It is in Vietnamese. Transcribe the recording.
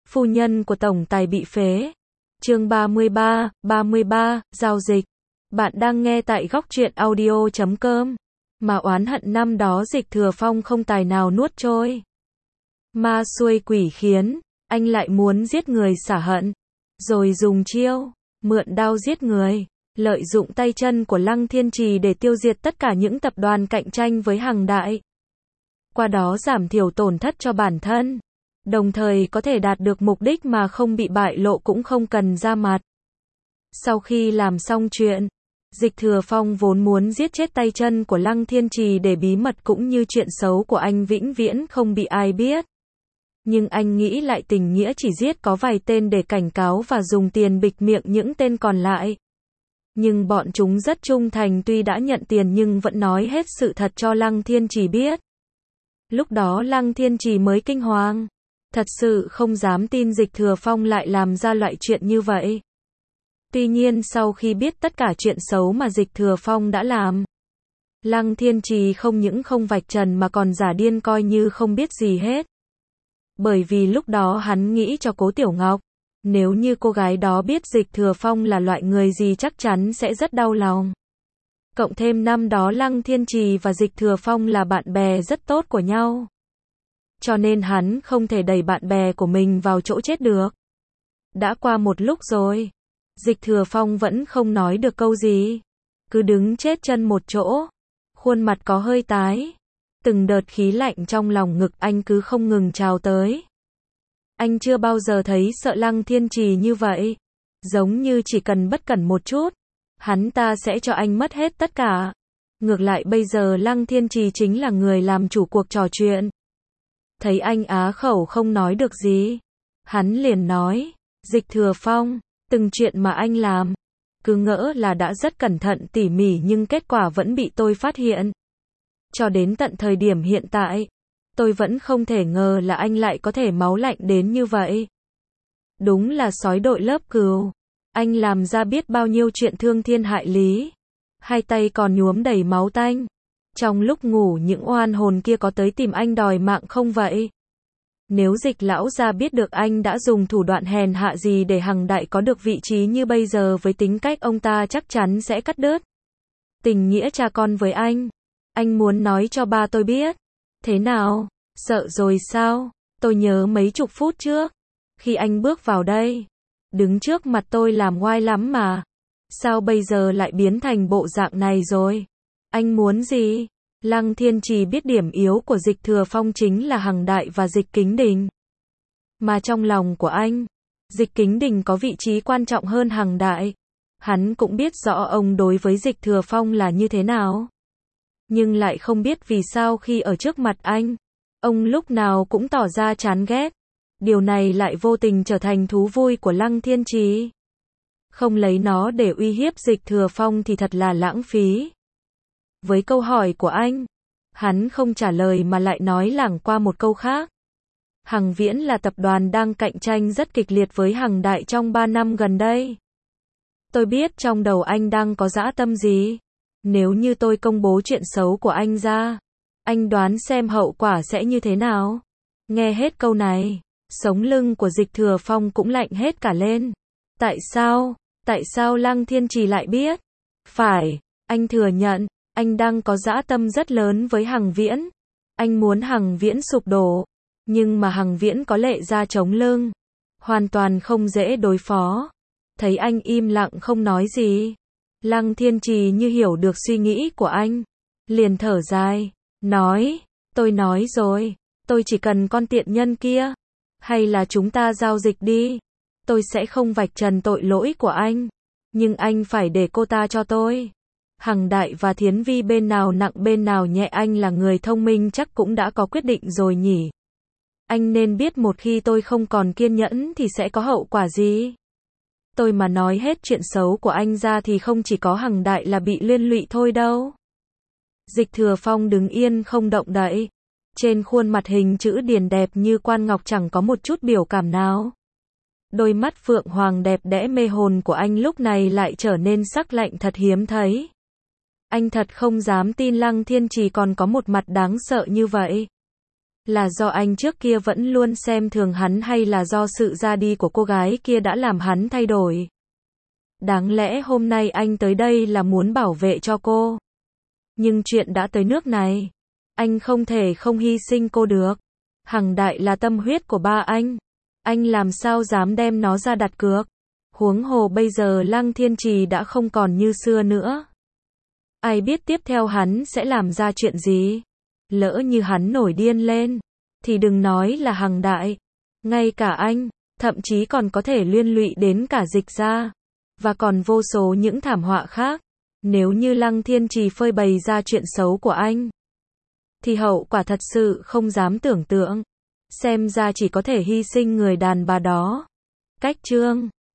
Phu nhân của tổng tài bị phế. Chương 33, giao dịch. Bạn đang nghe tại góc truyện audio.com. Mà oán hận năm đó Dịch Thừa Phong không tài nào nuốt trôi. Ma xuôi quỷ khiến, anh lại muốn giết người xả hận. Rồi dùng chiêu, mượn đao giết người, lợi dụng tay chân của Lăng Thiên Trì để tiêu diệt tất cả những tập đoàn cạnh tranh với Hằng Đại. Qua đó giảm thiểu tổn thất cho bản thân. Đồng thời có thể đạt được mục đích mà không bị bại lộ cũng không cần ra mặt. Sau khi làm xong chuyện, Dịch Thừa Phong vốn muốn giết chết tay chân của Lăng Thiên Trì để bí mật cũng như chuyện xấu của anh vĩnh viễn không bị ai biết. Nhưng anh nghĩ lại tình nghĩa chỉ giết có vài tên để cảnh cáo và dùng tiền bịt miệng những tên còn lại. Nhưng bọn chúng rất trung thành, tuy đã nhận tiền nhưng vẫn nói hết sự thật cho Lăng Thiên Trì biết. Lúc đó Lăng Thiên Trì mới kinh hoàng. Thật sự không dám tin Dịch Thừa Phong lại làm ra loại chuyện như vậy. Tuy nhiên sau khi biết tất cả chuyện xấu mà Dịch Thừa Phong đã làm, Lăng Thiên Trì không những không vạch trần mà còn giả điên coi như không biết gì hết. Bởi vì lúc đó hắn nghĩ cho Cố Tiểu Ngọc, nếu như cô gái đó biết Dịch Thừa Phong là loại người gì chắc chắn sẽ rất đau lòng. Cộng thêm năm đó Lăng Thiên Trì và Dịch Thừa Phong là bạn bè rất tốt của nhau. Cho nên hắn không thể đẩy bạn bè của mình vào chỗ chết được. Đã qua một lúc rồi, Dịch Thừa Phong vẫn không nói được câu gì. Cứ đứng chết chân một chỗ, khuôn mặt có hơi tái. Từng đợt khí lạnh trong lòng ngực anh cứ không ngừng trào tới. Anh chưa bao giờ thấy sợ Lăng Thiên Trì như vậy. Giống như chỉ cần bất cẩn một chút, hắn ta sẽ cho anh mất hết tất cả. Ngược lại bây giờ Lăng Thiên Trì chính là người làm chủ cuộc trò chuyện. Thấy anh á khẩu không nói được gì, hắn liền nói, Dịch Thừa Phong, từng chuyện mà anh làm, cứ ngỡ là đã rất cẩn thận tỉ mỉ nhưng kết quả vẫn bị tôi phát hiện. Cho đến tận thời điểm hiện tại, tôi vẫn không thể ngờ là anh lại có thể máu lạnh đến như vậy. Đúng là sói đội lớp cừu. Anh làm ra biết bao nhiêu chuyện thương thiên hại lý. Hai tay còn nhuốm đầy máu tanh. Trong lúc ngủ những oan hồn kia có tới tìm anh đòi mạng không vậy? Nếu Dịch lão gia biết được anh đã dùng thủ đoạn hèn hạ gì để Hằng Đại có được vị trí như bây giờ, với tính cách ông ta chắc chắn sẽ cắt đứt tình nghĩa cha con với anh. Anh muốn nói cho ba tôi biết. Thế nào? Sợ rồi sao? Tôi nhớ mấy chục phút trước, khi anh bước vào đây, đứng trước mặt tôi làm oai lắm mà. Sao bây giờ lại biến thành bộ dạng này rồi? Anh muốn gì? Lăng Thiên Trì biết điểm yếu của Dịch Thừa Phong chính là Hằng Đại và Dịch Kính Đình. Mà trong lòng của anh, Dịch Kính Đình có vị trí quan trọng hơn Hằng Đại. Hắn cũng biết rõ ông đối với Dịch Thừa Phong là như thế nào. Nhưng lại không biết vì sao khi ở trước mặt anh, ông lúc nào cũng tỏ ra chán ghét. Điều này lại vô tình trở thành thú vui của Lăng Thiên Trì. Không lấy nó để uy hiếp Dịch Thừa Phong thì thật là lãng phí. Với câu hỏi của anh, hắn không trả lời mà lại nói lảng qua một câu khác. Hằng Viễn là tập đoàn đang cạnh tranh rất kịch liệt với Hằng Đại trong 3 năm gần đây. Tôi biết trong đầu anh đang có dã tâm gì. Nếu như tôi công bố chuyện xấu của anh ra, anh đoán xem hậu quả sẽ như thế nào? Nghe hết câu này, sống lưng của Dịch Thừa Phong cũng lạnh hết cả lên. Tại sao? Tại sao Lăng Thiên Trì lại biết? Phải, anh thừa nhận, anh đang có dã tâm rất lớn với Hằng Viễn. Anh muốn Hằng Viễn sụp đổ, nhưng mà Hằng Viễn có Lệ Gia chống lưng, hoàn toàn không dễ đối phó. Thấy anh im lặng không nói gì, Lăng Thiên Trì như hiểu được suy nghĩ của anh, liền thở dài, nói, tôi nói rồi, tôi chỉ cần con tiện nhân kia, hay là chúng ta giao dịch đi, tôi sẽ không vạch trần tội lỗi của anh, nhưng anh phải để cô ta cho tôi. Hằng Đại và Thiến Vi bên nào nặng bên nào nhẹ, anh là người thông minh chắc cũng đã có quyết định rồi nhỉ. Anh nên biết một khi tôi không còn kiên nhẫn thì sẽ có hậu quả gì. Tôi mà nói hết chuyện xấu của anh ra thì không chỉ có Hằng Đại là bị liên lụy thôi đâu. Dịch Thừa Phong đứng yên không động đậy. Trên khuôn mặt hình chữ điền đẹp như quan ngọc chẳng có một chút biểu cảm nào. Đôi mắt phượng hoàng đẹp đẽ mê hồn của anh lúc này lại trở nên sắc lạnh thật hiếm thấy. Anh thật không dám tin Lăng Thiên Trì còn có một mặt đáng sợ như vậy. Là do anh trước kia vẫn luôn xem thường hắn hay là do sự ra đi của cô gái kia đã làm hắn thay đổi? Đáng lẽ hôm nay anh tới đây là muốn bảo vệ cho cô. Nhưng chuyện đã tới nước này. Anh không thể không hy sinh cô được. Hằng Đại là tâm huyết của ba anh. Anh làm sao dám đem nó ra đặt cược. Huống hồ bây giờ Lăng Thiên Trì đã không còn như xưa nữa. Ai biết tiếp theo hắn sẽ làm ra chuyện gì. Lỡ như hắn nổi điên lên, thì đừng nói là Hằng Đại. Ngay cả anh, thậm chí còn có thể liên lụy đến cả Dịch gia. Và còn vô số những thảm họa khác. Nếu như Lăng Thiên Trì phơi bày ra chuyện xấu của anh, thì hậu quả thật sự không dám tưởng tượng. Xem ra chỉ có thể hy sinh người đàn bà đó. Cách chương